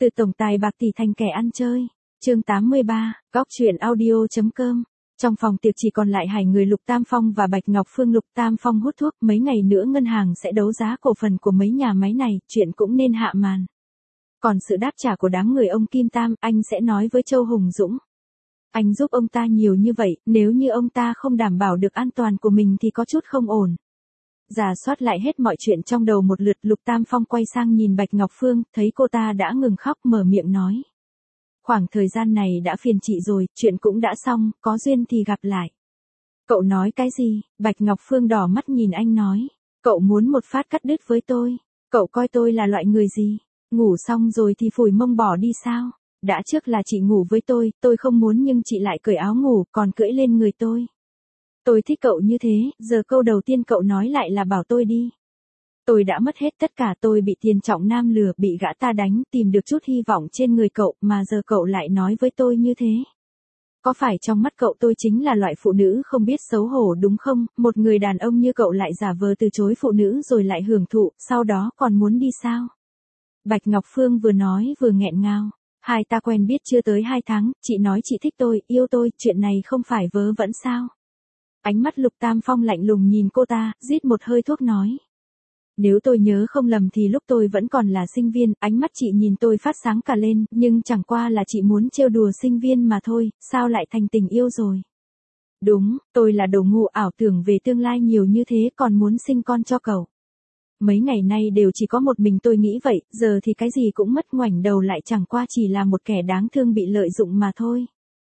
Từ tổng tài bạc tỷ thành kẻ ăn chơi. Chương 83, Góc truyện audio.com. Trong phòng tiệc chỉ còn lại hai người Lục Tam Phong và Bạch Ngọc Phương. Lục Tam Phong hút thuốc, mấy ngày nữa ngân hàng sẽ đấu giá cổ phần của mấy nhà máy này, chuyện cũng nên hạ màn. Còn sự đáp trả của đám người ông Kim Tam, anh sẽ nói với Châu Hùng Dũng. Anh giúp ông ta nhiều như vậy, nếu như ông ta không đảm bảo được an toàn của mình thì có chút không ổn. Rà soát lại hết mọi chuyện trong đầu một lượt, Lục Tam Phong quay sang nhìn Bạch Ngọc Phương, thấy cô ta đã ngừng khóc, mở miệng nói. Khoảng thời gian này đã phiền chị rồi, chuyện cũng đã xong, có duyên thì gặp lại. Cậu nói cái gì? Bạch Ngọc Phương đỏ mắt nhìn anh nói. Cậu muốn một phát cắt đứt với tôi. Cậu coi tôi là loại người gì? Ngủ xong rồi thì phủi mông bỏ đi sao? Đã trước là chị ngủ với tôi không muốn nhưng chị lại cởi áo ngủ, còn cưỡi lên người tôi. Tôi thích cậu như thế, giờ câu đầu tiên cậu nói lại là bảo tôi đi. Tôi đã mất hết tất cả, tôi bị Tiền Trọng Nam lừa, bị gã ta đánh, tìm được chút hy vọng trên người cậu, mà giờ cậu lại nói với tôi như thế. Có phải trong mắt cậu tôi chính là loại phụ nữ không biết xấu hổ đúng không? Một người đàn ông như cậu lại giả vờ từ chối phụ nữ rồi lại hưởng thụ, sau đó còn muốn đi sao? Bạch Ngọc Phương vừa nói vừa nghẹn ngào. Hai ta quen biết chưa tới 2 tháng, chị nói chị thích tôi, yêu tôi, chuyện này không phải vớ vẩn sao? Ánh mắt Lục Tam Phong lạnh lùng nhìn cô ta, rít một hơi thuốc nói. Nếu tôi nhớ không lầm thì lúc tôi vẫn còn là sinh viên, ánh mắt chị nhìn tôi phát sáng cả lên, nhưng chẳng qua là chị muốn trêu đùa sinh viên mà thôi, sao lại thành tình yêu rồi? Đúng, tôi là đồ ngu ảo tưởng về tương lai nhiều như thế còn muốn sinh con cho cậu. Mấy ngày nay đều chỉ có một mình tôi nghĩ vậy, giờ thì cái gì cũng mất, ngoảnh đầu lại chẳng qua chỉ là một kẻ đáng thương bị lợi dụng mà thôi.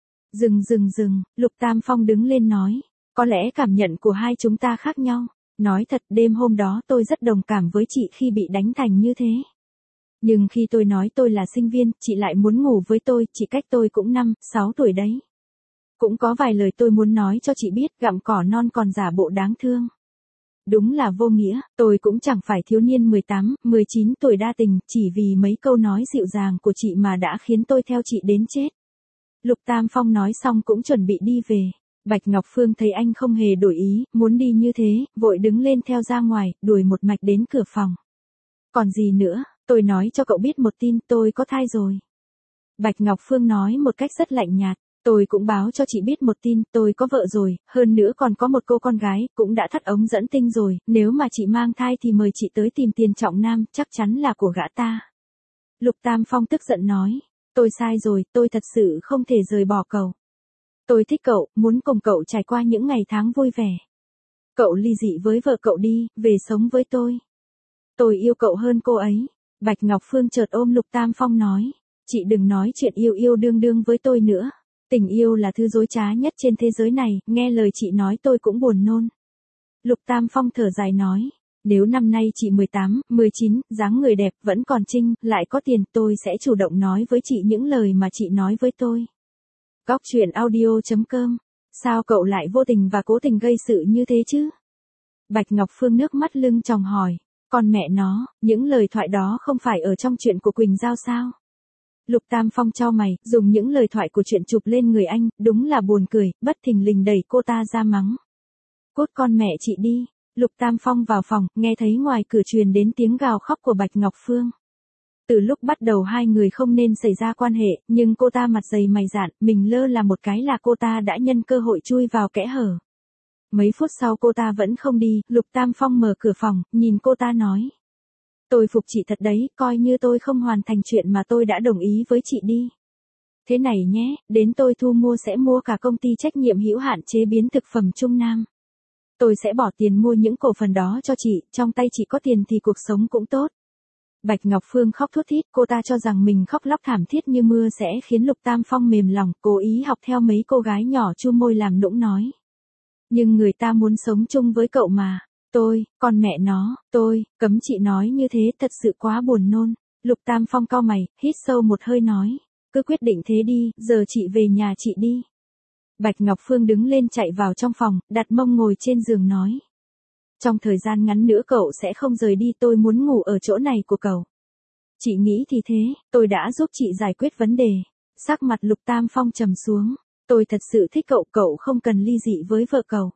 Dừng, Lục Tam Phong đứng lên nói. Có lẽ cảm nhận của hai chúng ta khác nhau. Nói thật, đêm hôm đó tôi rất đồng cảm với chị khi bị đánh thành như thế. Nhưng khi tôi nói tôi là sinh viên, chị lại muốn ngủ với tôi, chị cách tôi cũng 5-6 tuổi đấy. Cũng có vài lời tôi muốn nói cho chị biết, gặm cỏ non còn giả bộ đáng thương. Đúng là vô nghĩa, tôi cũng chẳng phải thiếu niên 18-19 tuổi đa tình, chỉ vì mấy câu nói dịu dàng của chị mà đã khiến tôi theo chị đến chết. Lục Tam Phong nói xong cũng chuẩn bị đi về. Bạch Ngọc Phương thấy anh không hề đổi ý, muốn đi như thế, vội đứng lên theo ra ngoài, đuổi một mạch đến cửa phòng. Còn gì nữa, tôi nói cho cậu biết một tin, tôi có thai rồi. Bạch Ngọc Phương nói một cách rất lạnh nhạt, tôi cũng báo cho chị biết một tin, tôi có vợ rồi, hơn nữa còn có một cô con gái, cũng đã thắt ống dẫn tinh rồi, nếu mà chị mang thai thì mời chị tới tìm Tiền Trọng Nam, chắc chắn là của gã ta. Lục Tam Phong tức giận nói, tôi sai rồi, tôi thật sự không thể rời bỏ cậu. Tôi thích cậu, muốn cùng cậu trải qua những ngày tháng vui vẻ. Cậu ly dị với vợ cậu đi, về sống với tôi. Tôi yêu cậu hơn cô ấy. Bạch Ngọc Phương chợt ôm Lục Tam Phong nói. Chị đừng nói chuyện yêu đương với tôi nữa. Tình yêu là thứ dối trá nhất trên thế giới này, nghe lời chị nói tôi cũng buồn nôn. Lục Tam Phong thở dài nói. Nếu năm nay chị 18-19, dáng người đẹp, vẫn còn trinh, lại có tiền, tôi sẽ chủ động nói với chị những lời mà chị nói với tôi. Góc truyện audio.com. Sao cậu lại vô tình và cố tình gây sự như thế chứ? Bạch Ngọc Phương nước mắt lưng tròng hỏi. Con mẹ nó, những lời thoại đó không phải ở trong chuyện của Quỳnh Giao sao? Lục Tam Phong chau mày, dùng những lời thoại của chuyện chụp lên người anh, đúng là buồn cười, bất thình lình đẩy cô ta ra mắng. Cút con mẹ chị đi. Lục Tam Phong vào phòng, nghe thấy ngoài cửa truyền đến tiếng gào khóc của Bạch Ngọc Phương. Từ lúc bắt đầu hai người không nên xảy ra quan hệ, nhưng cô ta mặt dày mày dạn, mình lơ là một cái là cô ta đã nhân cơ hội chui vào kẽ hở. Mấy phút sau cô ta vẫn không đi, Lục Tam Phong mở cửa phòng, nhìn cô ta nói. Tôi phục chị thật đấy, coi như tôi không hoàn thành chuyện mà tôi đã đồng ý với chị đi. Thế này nhé, đến tôi thu mua sẽ mua cả công ty trách nhiệm hữu hạn chế biến thực phẩm Trung Nam. Tôi sẽ bỏ tiền mua những cổ phần đó cho chị, trong tay chị có tiền thì cuộc sống cũng tốt. Bạch Ngọc Phương khóc thút thít, cô ta cho rằng mình khóc lóc thảm thiết như mưa sẽ khiến Lục Tam Phong mềm lòng, cố ý học theo mấy cô gái nhỏ chu môi làm nũng nói. Nhưng người ta muốn sống chung với cậu mà. Con mẹ nó, cấm chị nói như thế thật sự quá buồn nôn. Lục Tam Phong cau mày, hít sâu một hơi nói. Cứ quyết định thế đi, giờ chị về nhà chị đi. Bạch Ngọc Phương đứng lên chạy vào trong phòng, đặt mông ngồi trên giường nói. Trong thời gian ngắn nữa cậu sẽ không rời đi, tôi muốn ngủ ở chỗ này của cậu. Chị nghĩ thì thế, tôi đã giúp chị giải quyết vấn đề. Sắc mặt Lục Tam Phong trầm xuống. Tôi thật sự thích cậu, cậu không cần ly dị với vợ cậu.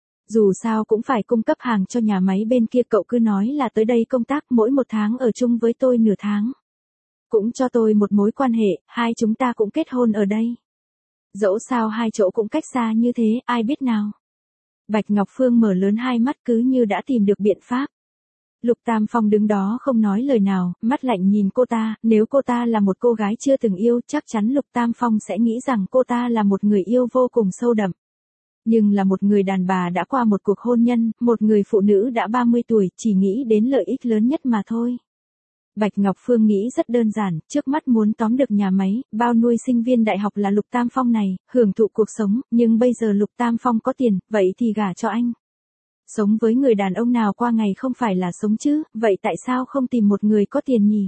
Dù sao cũng phải cung cấp hàng cho nhà máy bên kia, cậu cứ nói là tới đây công tác mỗi 1 tháng ở chung với tôi nửa tháng. cũng cho tôi một mối quan hệ, hai chúng ta cũng kết hôn ở đây. Dẫu sao hai chỗ cũng cách xa như thế, ai biết nào. Bạch Ngọc Phương mở lớn hai mắt cứ như đã tìm được biện pháp. Lục Tam Phong đứng đó không nói lời nào, mắt lạnh nhìn cô ta, nếu cô ta là một cô gái chưa từng yêu, chắc chắn Lục Tam Phong sẽ nghĩ rằng cô ta là một người yêu vô cùng sâu đậm. Nhưng là một người đàn bà đã qua một cuộc hôn nhân, một người phụ nữ đã 30 tuổi, chỉ nghĩ đến lợi ích lớn nhất mà thôi. Bạch Ngọc Phương nghĩ rất đơn giản, trước mắt muốn tóm được nhà máy, bao nuôi sinh viên đại học là Lục Tam Phong này, hưởng thụ cuộc sống, nhưng bây giờ Lục Tam Phong có tiền, vậy thì gả cho anh. Sống với người đàn ông nào qua ngày không phải là sống chứ, vậy tại sao không tìm một người có tiền nhỉ?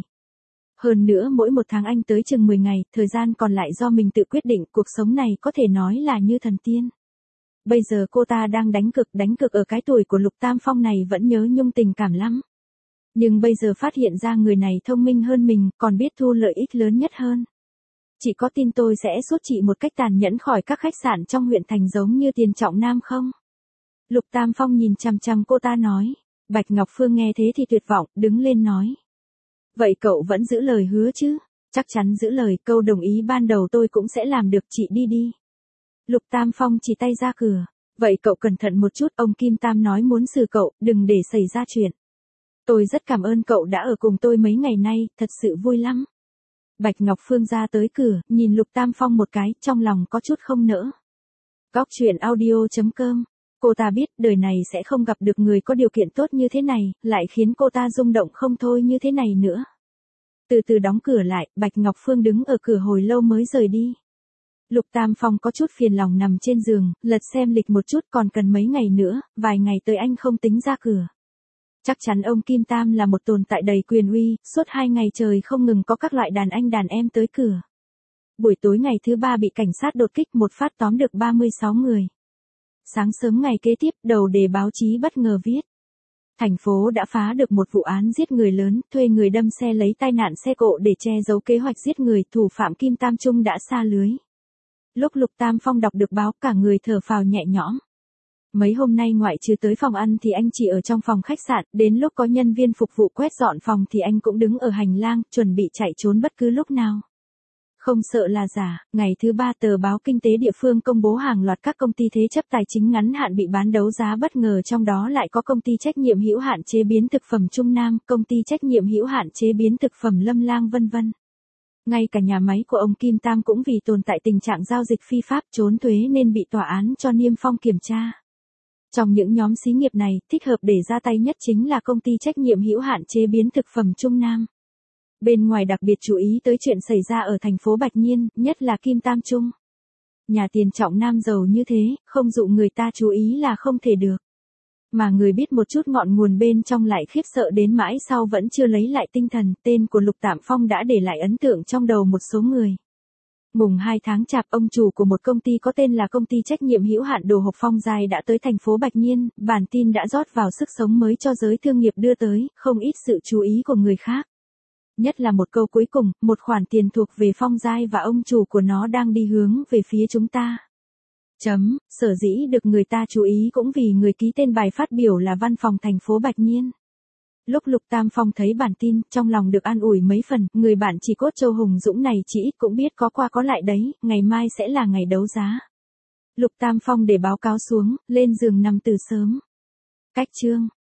Hơn nữa mỗi một tháng anh tới chừng 10 ngày, thời gian còn lại do mình tự quyết định, cuộc sống này có thể nói là như thần tiên. Bây giờ cô ta đang đánh cực ở cái tuổi của Lục Tam Phong này vẫn nhớ nhung tình cảm lắm. Nhưng bây giờ phát hiện ra người này thông minh hơn mình, còn biết thu lợi ích lớn nhất hơn. Chị có tin tôi sẽ rút chị một cách tàn nhẫn khỏi các khách sạn trong huyện thành giống như Tiền Trọng Nam không? Lục Tam Phong nhìn chằm chằm cô ta nói. Bạch Ngọc Phương nghe thế thì tuyệt vọng, đứng lên nói. Vậy cậu vẫn giữ lời hứa chứ? Chắc chắn giữ lời, câu đồng ý ban đầu tôi cũng sẽ làm được, chị đi đi. Lục Tam Phong chỉ tay ra cửa. Vậy cậu cẩn thận một chút, ông Kim Tam nói muốn xử cậu, đừng để xảy ra chuyện. Tôi rất cảm ơn cậu đã ở cùng tôi mấy ngày nay, thật sự vui lắm. Bạch Ngọc Phương ra tới cửa, nhìn Lục Tam Phong một cái, trong lòng có chút không nỡ. Góc truyện audio.com. Cô ta biết đời này sẽ không gặp được người có điều kiện tốt như thế này, lại khiến cô ta rung động không thôi như thế này nữa. Từ từ đóng cửa lại, Bạch Ngọc Phương đứng ở cửa hồi lâu mới rời đi. Lục Tam Phong có chút phiền lòng nằm trên giường, lật xem lịch một chút, còn cần mấy ngày nữa, vài ngày tới anh không tính ra cửa. Chắc chắn ông Kim Tam là một tồn tại đầy quyền uy, suốt 2 ngày trời không ngừng có các loại đàn anh đàn em tới cửa. Buổi tối ngày thứ 3 bị cảnh sát đột kích, một phát tóm được 36 người. Sáng sớm ngày kế tiếp, đầu đề báo chí bất ngờ viết. Thành phố đã phá được một vụ án giết người lớn, thuê người đâm xe lấy tai nạn xe cộ để che giấu kế hoạch giết người, thủ phạm Kim Tam Trung đã sa lưới. Lúc Lục Tam Phong đọc được báo cả người thở phào nhẹ nhõm. Mấy hôm nay ngoại trừ tới phòng ăn thì anh chỉ ở trong phòng khách sạn, đến lúc có nhân viên phục vụ quét dọn phòng thì anh cũng đứng ở hành lang, chuẩn bị chạy trốn bất cứ lúc nào. Không sợ là giả, ngày thứ 3 tờ báo Kinh tế địa phương công bố hàng loạt các công ty thế chấp tài chính ngắn hạn bị bán đấu giá bất ngờ, trong đó lại có công ty trách nhiệm hữu hạn chế biến thực phẩm Trung Nam, công ty trách nhiệm hữu hạn chế biến thực phẩm Lâm Lang vân vân. Ngay cả nhà máy của ông Kim Tam cũng vì tồn tại tình trạng giao dịch phi pháp trốn thuế nên bị tòa án cho niêm phong kiểm tra. Trong những nhóm xí nghiệp này, thích hợp để ra tay nhất chính là công ty trách nhiệm hữu hạn chế biến thực phẩm Trung Nam. Bên ngoài đặc biệt chú ý tới chuyện xảy ra ở thành phố Bạch Nhiên, nhất là Kim Tam Trung. Nhà Tiền Trọng Nam giàu như thế, không dụ người ta chú ý là không thể được. Mà người biết một chút ngọn nguồn bên trong lại khiếp sợ đến mãi sau vẫn chưa lấy lại tinh thần, tên của Lục Tam Phong đã để lại ấn tượng trong đầu một số người. Mùng 2 tháng Chạp, ông chủ của một công ty có tên là công ty trách nhiệm hữu hạn Đồ hộp Phong Giai đã tới thành phố Bạch Nhiên, bản tin đã rót vào sức sống mới cho giới thương nghiệp, đưa tới không ít sự chú ý của người khác. Nhất là một câu cuối cùng, một khoản tiền thuộc về Phong Giai và ông chủ của nó đang đi hướng về phía chúng ta. Sở dĩ được người ta chú ý cũng vì người ký tên bài phát biểu là văn phòng thành phố Bạch Nhiên. Lúc Lục Tam Phong thấy bản tin, trong lòng được an ủi mấy phần, người bạn chỉ cốt Châu Hùng Dũng này chỉ ít cũng biết có qua có lại đấy, ngày mai sẽ là ngày đấu giá. Lục Tam Phong để báo cáo xuống, lên giường nằm từ sớm. Cách chương